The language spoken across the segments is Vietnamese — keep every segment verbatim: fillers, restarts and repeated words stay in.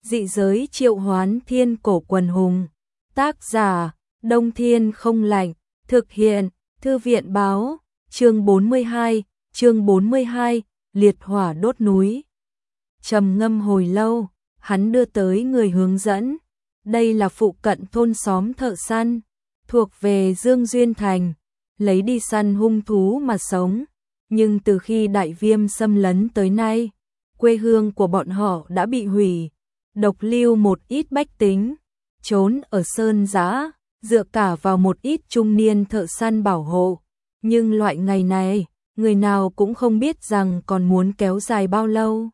Dị giới triệu hoán thiên cổ quần hùng. Tác giả, Đông Thiên không lạnh. Thực hiện, Thư viện báo. Chương bốn mươi hai, chương bốn mươi hai, liệt hỏa đốt núi. Trầm ngâm hồi lâu, hắn đưa tới người hướng dẫn. Đây là phụ cận thôn xóm thợ săn, thuộc về Dương Duyên Thành, lấy đi săn hung thú mà sống. Nhưng từ khi đại viêm xâm lấn tới nay, quê hương của bọn họ đã bị hủy, độc lưu một ít bách tính, trốn ở sơn giã, dựa cả vào một ít trung niên thợ săn bảo hộ. Nhưng loại ngày này, người nào cũng không biết rằng còn muốn kéo dài bao lâu.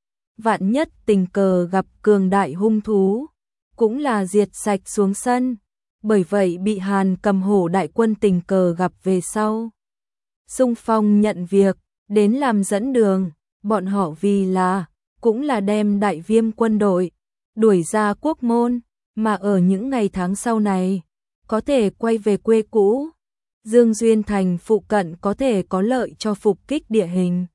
Vạn nhất tình cờ gặp cường đại hung thú, cũng là diệt sạch xuống sân. Bởi vậy bị Hàn Cầm Hổ đại quân tình cờ gặp về sau, xung phong nhận việc, đến làm dẫn đường. Bọn họ vì là, cũng là đem đại viêm quân đội đuổi ra quốc môn, mà ở những ngày tháng sau này, có thể quay về quê cũ. Dương Duyên Thành phụ cận có thể có lợi cho phục kích địa hình.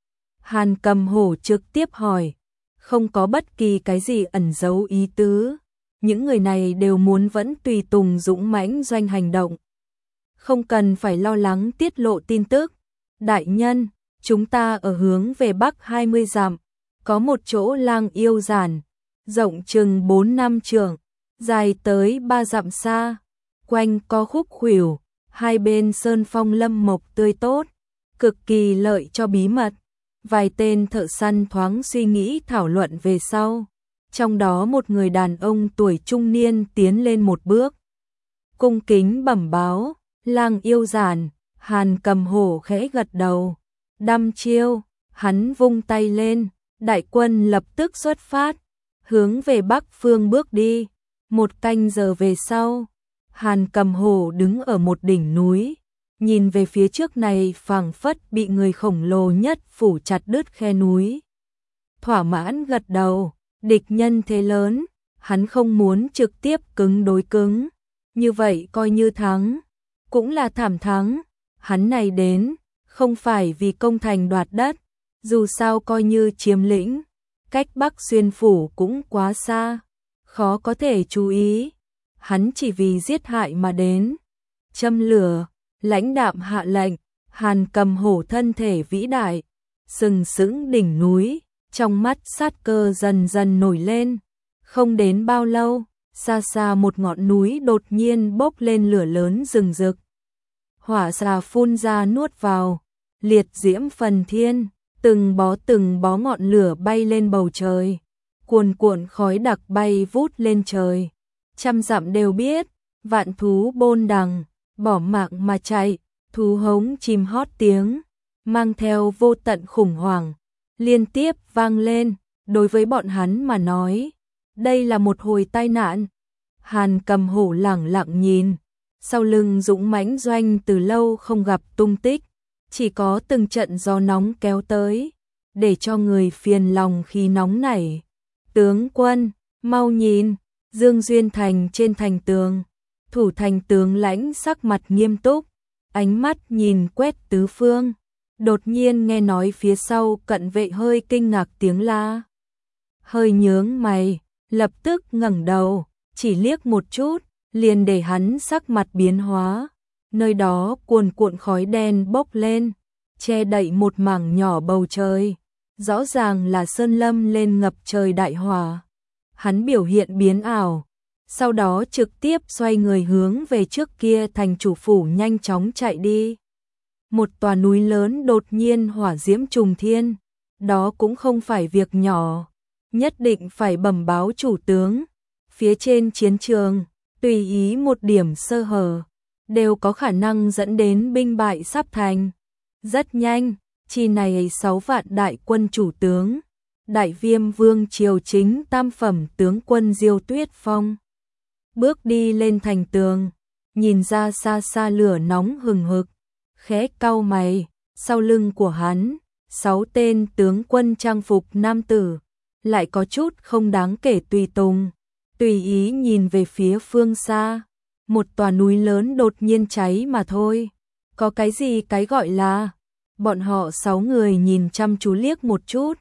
Hàn Cầm Hổ trực tiếp hỏi, không có bất kỳ cái gì ẩn giấu ý tứ. Những người này đều muốn vẫn tùy tùng dũng mãnh doanh hành động. Không cần phải lo lắng tiết lộ tin tức. Đại nhân, chúng ta ở hướng về bắc hai mươi dặm, có một chỗ lang yêu giản, rộng chừng bốn năm trượng, dài tới ba dặm xa, quanh co khúc khuỷu, hai bên sơn phong lâm mộc tươi tốt, cực kỳ lợi cho bí mật. Vài tên thợ săn thoáng suy nghĩ thảo luận về sau. Trong đó một người đàn ông tuổi trung niên tiến lên một bước, cung kính bẩm báo, lang yêu giản. Hàn Cầm Hổ khẽ gật đầu, đăm chiêu, hắn vung tay lên, đại quân lập tức xuất phát, hướng về bắc phương bước đi. Một canh giờ về sau, Hàn Cầm Hổ đứng ở một đỉnh núi, nhìn về phía trước này phảng phất bị người khổng lồ nhất phủ chặt đứt khe núi. Thỏa mãn gật đầu, địch nhân thế lớn, hắn không muốn trực tiếp cứng đối cứng, như vậy coi như thắng, cũng là thảm thắng. Hắn này đến, không phải vì công thành đoạt đất, dù sao coi như chiếm lĩnh, cách Bắc Xuyên phủ cũng quá xa, khó có thể chú ý. Hắn chỉ vì giết hại mà đến. Châm lửa, lãnh đạm hạ lệnh. Hàn Cầm Hổ thân thể vĩ đại, sừng sững đỉnh núi, trong mắt sát cơ dần dần nổi lên. Không đến bao lâu, xa xa một ngọn núi đột nhiên bốc lên lửa lớn rừng rực. Hỏa xà phun ra nuốt vào, liệt diễm phần thiên, từng bó từng bó ngọn lửa bay lên bầu trời, cuồn cuộn khói đặc bay vút lên trời. Trăm dặm đều biết, vạn thú bôn đằng, bỏ mạng mà chạy, thú hống chim hót tiếng, mang theo vô tận khủng hoảng, liên tiếp vang lên. Đối với bọn hắn mà nói, đây là một hồi tai nạn. Hàn Cầm Hổ lẳng lặng nhìn, sau lưng dũng mãnh doanh từ lâu không gặp tung tích, chỉ có từng trận gió nóng kéo tới, để cho người phiền lòng khi nóng nảy. Tướng quân, mau nhìn, Dương Duyên Thành trên thành tường, thủ thành tướng lãnh sắc mặt nghiêm túc, ánh mắt nhìn quét tứ phương. Đột nhiên nghe nói phía sau cận vệ hơi kinh ngạc tiếng la, hơi nhướng mày, lập tức ngẩng đầu, chỉ liếc một chút, liền để hắn sắc mặt biến hóa. Nơi đó cuồn cuộn khói đen bốc lên, che đậy một mảng nhỏ bầu trời, rõ ràng là sơn lâm lên ngập trời đại hỏa. Hắn biểu hiện biến ảo, sau đó trực tiếp xoay người hướng về trước kia thành chủ phủ nhanh chóng chạy đi. Một tòa núi lớn đột nhiên hỏa diễm trùng thiên, đó cũng không phải việc nhỏ, nhất định phải bẩm báo chủ tướng. Phía trên chiến trường, tùy ý một điểm sơ hở, đều có khả năng dẫn đến binh bại sắp thành. Rất nhanh, chi này sáu vạn đại quân chủ tướng, Đại Viêm Vương triều chính tam phẩm tướng quân Diêu Tuyết Phong, bước đi lên thành tường, nhìn ra xa xa lửa nóng hừng hực, khẽ cau mày. Sau lưng của hắn, sáu tên tướng quân trang phục nam tử, lại có chút không đáng kể tùy tùng, tùy ý nhìn về phía phương xa. Một tòa núi lớn đột nhiên cháy mà thôi, có cái gì cái gọi là. Bọn họ sáu người nhìn chăm chú liếc một chút,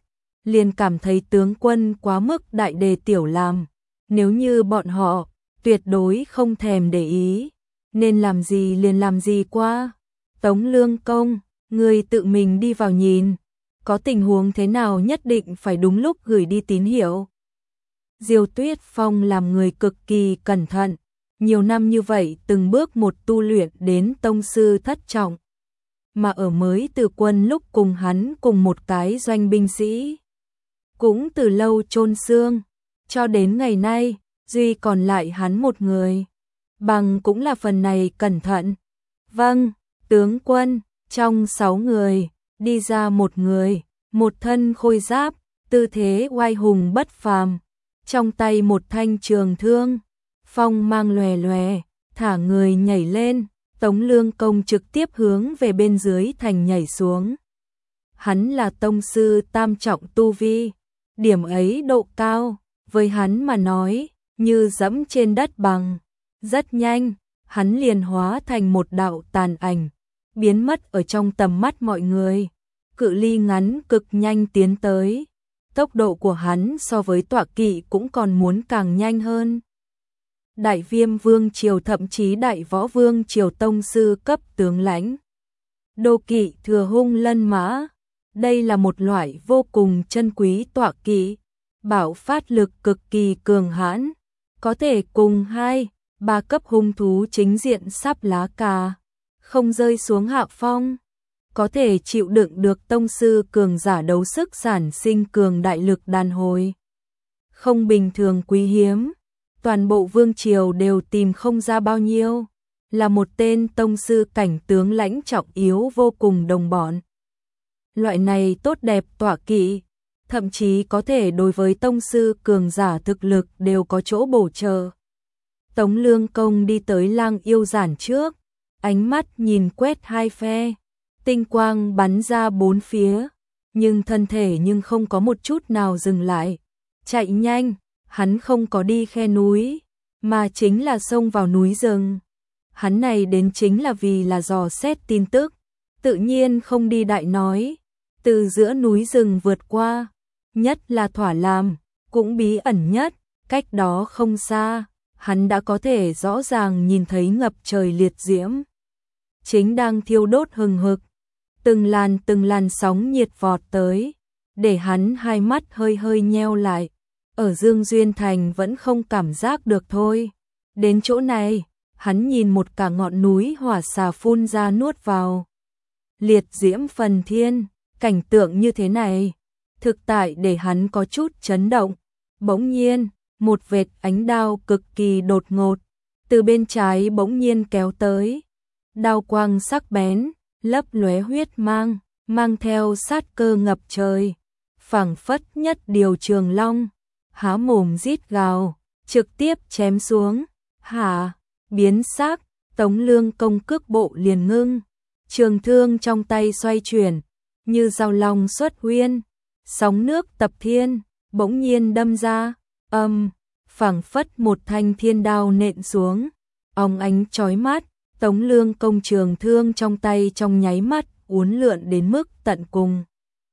liền cảm thấy tướng quân quá mức đại đề tiểu làm, nếu như bọn họ tuyệt đối không thèm để ý, nên làm gì liền làm gì qua. Tống Lương Công, người tự mình đi vào nhìn, có tình huống thế nào nhất định phải đúng lúc gửi đi tín hiệu. Diêu Tuyết Phong làm người cực kỳ cẩn thận, nhiều năm như vậy từng bước một tu luyện đến tông sư thất trọng, mà ở mới từ quân lúc cùng hắn cùng một cái doanh binh sĩ, cũng từ lâu chôn xương, cho đến ngày nay, duy còn lại hắn một người, bằng cũng là phần này cẩn thận. Vâng, tướng quân, trong sáu người, đi ra một người, một thân khôi giáp, tư thế oai hùng bất phàm, trong tay một thanh trường thương, phong mang lòe lòe, thả người nhảy lên, Tống Lương Công trực tiếp hướng về bên dưới thành nhảy xuống. Hắn là tông sư tam trọng tu vi, điểm ấy độ cao, với hắn mà nói, như dẫm trên đất bằng. Rất nhanh, hắn liền hóa thành một đạo tàn ảnh, biến mất ở trong tầm mắt mọi người. Cự ly ngắn cực nhanh tiến tới, tốc độ của hắn so với tọa kỵ cũng còn muốn càng nhanh hơn. Đại Viêm Vương triều thậm chí Đại Võ Vương triều tông sư cấp tướng lãnh, đô kỵ thừa hung lân mã, đây là một loại vô cùng chân quý tọa kỵ, bảo phát lực cực kỳ cường hãn, có thể cùng hai, ba cấp hung thú chính diện sắp lá cà, không rơi xuống hạ phong, có thể chịu đựng được tông sư cường giả đấu sức sản sinh cường đại lực đàn hồi. Không bình thường quý hiếm, toàn bộ vương triều đều tìm không ra bao nhiêu, là một tên tông sư cảnh tướng lãnh trọng yếu vô cùng đồng bọn. Loại này tốt đẹp tọa kỵ, thậm chí có thể đối với tông sư cường giả thực lực đều có chỗ bổ trợ. Tống Lương Công đi tới Lang Yêu Giản trước, ánh mắt nhìn quét hai phe, tinh quang bắn ra bốn phía, nhưng thân thể nhưng không có một chút nào dừng lại, chạy nhanh, hắn không có đi khe núi, mà chính là xông vào núi rừng. Hắn này đến chính là vì là dò xét tin tức, tự nhiên không đi đại nói, từ giữa núi rừng vượt qua, nhất là thỏa làm, cũng bí ẩn nhất, cách đó không xa, hắn đã có thể rõ ràng nhìn thấy ngập trời liệt diễm, chính đang thiêu đốt hừng hực, từng làn từng làn sóng nhiệt vọt tới, để hắn hai mắt hơi hơi nheo lại, ở Dương Duyên Thành vẫn không cảm giác được thôi. Đến chỗ này, hắn nhìn một cả ngọn núi hỏa xà phun ra nuốt vào, liệt diễm phần thiên, cảnh tượng như thế này, thực tại để hắn có chút chấn động. Bỗng nhiên, một vệt ánh đao cực kỳ đột ngột, từ bên trái bỗng nhiên kéo tới, đao quang sắc bén, lấp lóe huyết mang, mang theo sát cơ ngập trời, phảng phất nhất điều trường long, há mồm rít gào, trực tiếp chém xuống. Hả, biến sắc, Tống Lương Công cước bộ liền ngưng, trường thương trong tay xoay chuyển, như dao long xuất huyên, sóng nước tập thiên, bỗng nhiên đâm ra, âm, phảng phất một thanh thiên đao nện xuống, óng ánh chói mắt, Tống Lương Công trường thương trong tay trong nháy mắt uốn lượn đến mức tận cùng.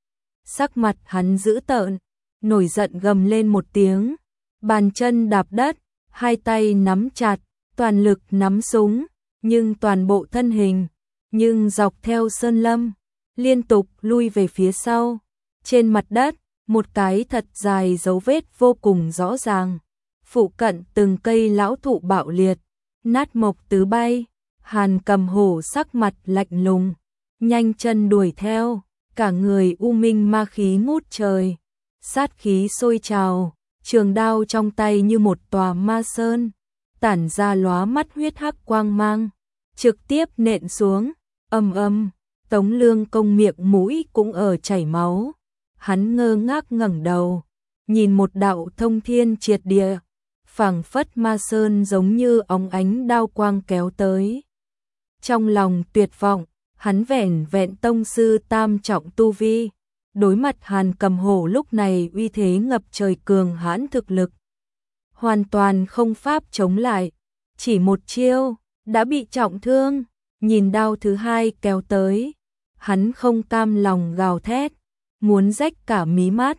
Sắc mặt hắn dữ tợn, nổi giận gầm lên một tiếng, bàn chân đạp đất, hai tay nắm chặt, toàn lực nắm súng, nhưng toàn bộ thân hình, nhưng dọc theo sơn lâm, liên tục lui về phía sau. Trên mặt đất, một cái thật dài dấu vết vô cùng rõ ràng. Phụ cận từng cây lão thụ bạo liệt, nát mộc tứ bay. Hàn Cầm Hổ sắc mặt lạnh lùng, nhanh chân đuổi theo, cả người u minh ma khí ngút trời, sát khí sôi trào, trường đao trong tay như một tòa ma sơn, tản ra lóa mắt huyết hắc quang mang, trực tiếp nện xuống, ầm ầm, Tống Lương Công miệng mũi cũng ở chảy máu. Hắn ngơ ngác ngẩng đầu, nhìn một đạo thông thiên triệt địa, phảng phất ma sơn giống như óng ánh đao quang kéo tới. Trong lòng tuyệt vọng, hắn vẻn vẹn tông sư tam trọng tu vi, đối mặt Hàn Cầm Hổ lúc này uy thế ngập trời cường hãn thực lực, hoàn toàn không pháp chống lại, chỉ một chiêu đã bị trọng thương. Nhìn đao thứ hai kéo tới, hắn không cam lòng gào thét, muốn rách cả mí mắt,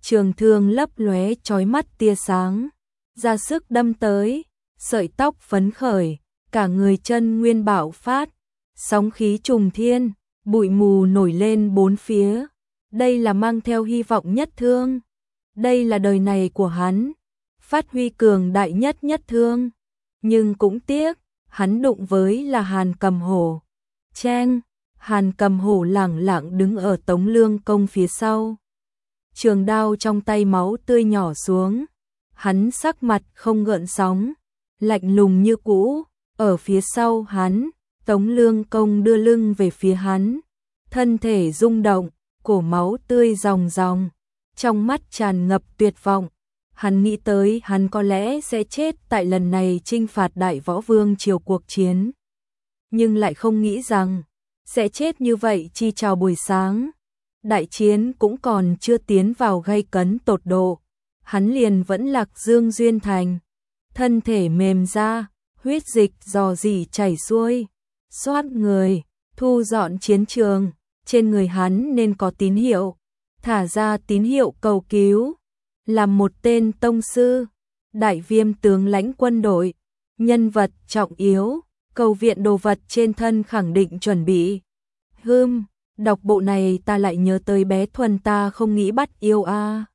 trường thương lấp lóe chói mắt tia sáng, ra sức đâm tới, sợi tóc phấn khởi, cả người chân nguyên bạo phát, sóng khí trùng thiên, bụi mù nổi lên bốn phía. Đây là mang theo hy vọng nhất thương, đây là đời này của hắn, phát huy cường đại nhất nhất thương. Nhưng cũng tiếc, hắn đụng với là Hàn Cầm Hổ. Cheng, Hàn Cầm Hổ lẳng lặng đứng ở Tống Lương Công phía sau. Trường đao trong tay máu tươi nhỏ xuống, hắn sắc mặt không gợn sóng, lạnh lùng như cũ. Ở phía sau hắn, Tống Lương Công đưa lưng về phía hắn, thân thể rung động, cổ máu tươi ròng ròng, trong mắt tràn ngập tuyệt vọng. Hắn nghĩ tới hắn có lẽ sẽ chết tại lần này chinh phạt Đại Võ Vương triều cuộc chiến, nhưng lại không nghĩ rằng sẽ chết như vậy chi chào buổi sáng. Đại chiến cũng còn chưa tiến vào gay cấn tột độ, hắn liền vẫn lạc Dương Duyên Thành, thân thể mềm ra, huyết dịch rò rỉ chảy xuôi, xoát người, thu dọn chiến trường. Trên người hắn nên có tín hiệu, thả ra tín hiệu cầu cứu. Làm một tên tông sư, Đại Viêm tướng lãnh quân đội, nhân vật trọng yếu, cầu viện đồ vật trên thân khẳng định chuẩn bị. Hừm, đọc bộ này ta lại nhớ tới bé Thuần ta không nghĩ bắt yêu a. À.